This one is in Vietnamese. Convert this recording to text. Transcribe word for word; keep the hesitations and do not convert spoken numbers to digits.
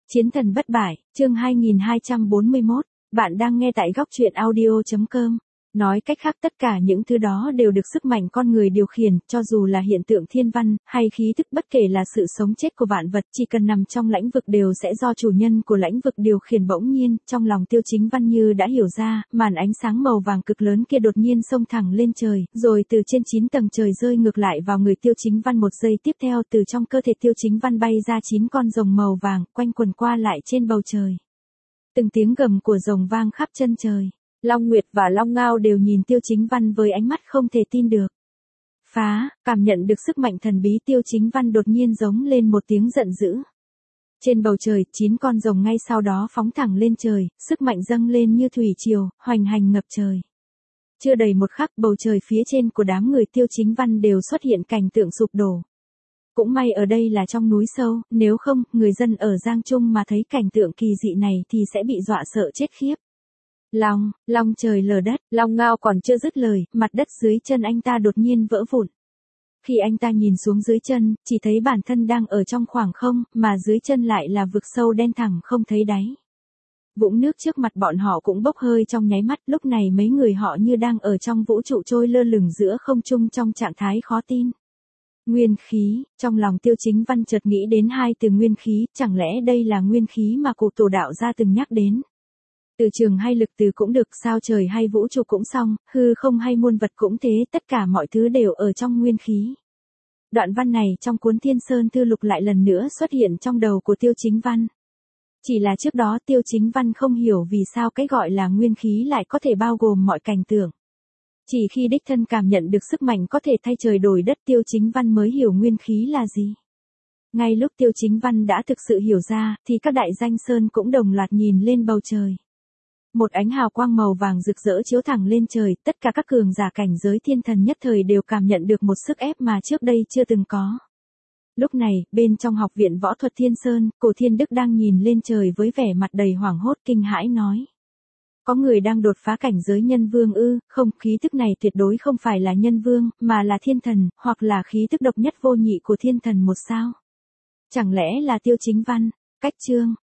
Chiến thần bất bại, chương hai nghìn hai trăm bốn mươi mốt, bạn đang nghe tại góc truyện audio chấm com. Nói cách khác tất cả những thứ đó đều được sức mạnh con người điều khiển, cho dù là hiện tượng thiên văn, hay khí thức bất kể là sự sống chết của vạn vật chỉ cần nằm trong lãnh vực đều sẽ do chủ nhân của lãnh vực điều khiển. Bỗng nhiên, trong lòng Tiêu Chính Văn như đã hiểu ra, màn ánh sáng màu vàng cực lớn kia đột nhiên xông thẳng lên trời, rồi từ trên chín tầng trời rơi ngược lại vào người Tiêu Chính Văn. Một giây tiếp theo từ trong cơ thể Tiêu Chính Văn bay ra chín con rồng màu vàng, quanh quần qua lại trên bầu trời. Từng tiếng gầm của rồng vang khắp chân trời. Long Nguyệt và Long Ngao đều nhìn Tiêu Chính Văn với ánh mắt không thể tin được. Phá, cảm nhận được sức mạnh thần bí, Tiêu Chính Văn đột nhiên giống lên một tiếng giận dữ. Trên bầu trời, chín con rồng ngay sau đó phóng thẳng lên trời, sức mạnh dâng lên như thủy triều, hoành hành ngập trời. Chưa đầy một khắc, bầu trời phía trên của đám người Tiêu Chính Văn đều xuất hiện cảnh tượng sụp đổ. Cũng may ở đây là trong núi sâu, nếu không, người dân ở Giang Trung mà thấy cảnh tượng kỳ dị này thì sẽ bị dọa sợ chết khiếp. Long, long trời lở đất, Long Ngao còn chưa dứt lời, mặt đất dưới chân anh ta đột nhiên vỡ vụn. Khi anh ta nhìn xuống dưới chân, chỉ thấy bản thân đang ở trong khoảng không, mà dưới chân lại là vực sâu đen thẳm không thấy đáy. Vũng nước trước mặt bọn họ cũng bốc hơi trong nháy mắt, lúc này mấy người họ như đang ở trong vũ trụ trôi lơ lửng giữa không trung trong trạng thái khó tin. Nguyên khí, trong lòng Tiêu Chính Văn chợt nghĩ đến hai từ nguyên khí, chẳng lẽ đây là nguyên khí mà cụ tổ đạo gia từng nhắc đến. Từ trường hay lực từ cũng được, sao trời hay vũ trụ cũng xong, hư không hay muôn vật cũng thế, tất cả mọi thứ đều ở trong nguyên khí. Đoạn văn này trong cuốn Thiên Sơn Thư Lục lại lần nữa xuất hiện trong đầu của Tiêu Chính Văn. Chỉ là trước đó Tiêu Chính Văn không hiểu vì sao cái gọi là nguyên khí lại có thể bao gồm mọi cảnh tượng. Chỉ khi đích thân cảm nhận được sức mạnh có thể thay trời đổi đất, Tiêu Chính Văn mới hiểu nguyên khí là gì. Ngay lúc Tiêu Chính Văn đã thực sự hiểu ra, thì các đại danh sơn cũng đồng loạt nhìn lên bầu trời. Một ánh hào quang màu vàng rực rỡ chiếu thẳng lên trời, tất cả các cường giả cảnh giới thiên thần nhất thời đều cảm nhận được một sức ép mà trước đây chưa từng có. Lúc này, bên trong học viện võ thuật Thiên Sơn, Cổ Thiên Đức đang nhìn lên trời với vẻ mặt đầy hoảng hốt kinh hãi nói. Có người đang đột phá cảnh giới nhân vương ư? Không, khí tức này tuyệt đối không phải là nhân vương, mà là thiên thần, hoặc là khí tức độc nhất vô nhị của thiên thần một sao. Chẳng lẽ là Tiêu Chính Văn? Cách chương,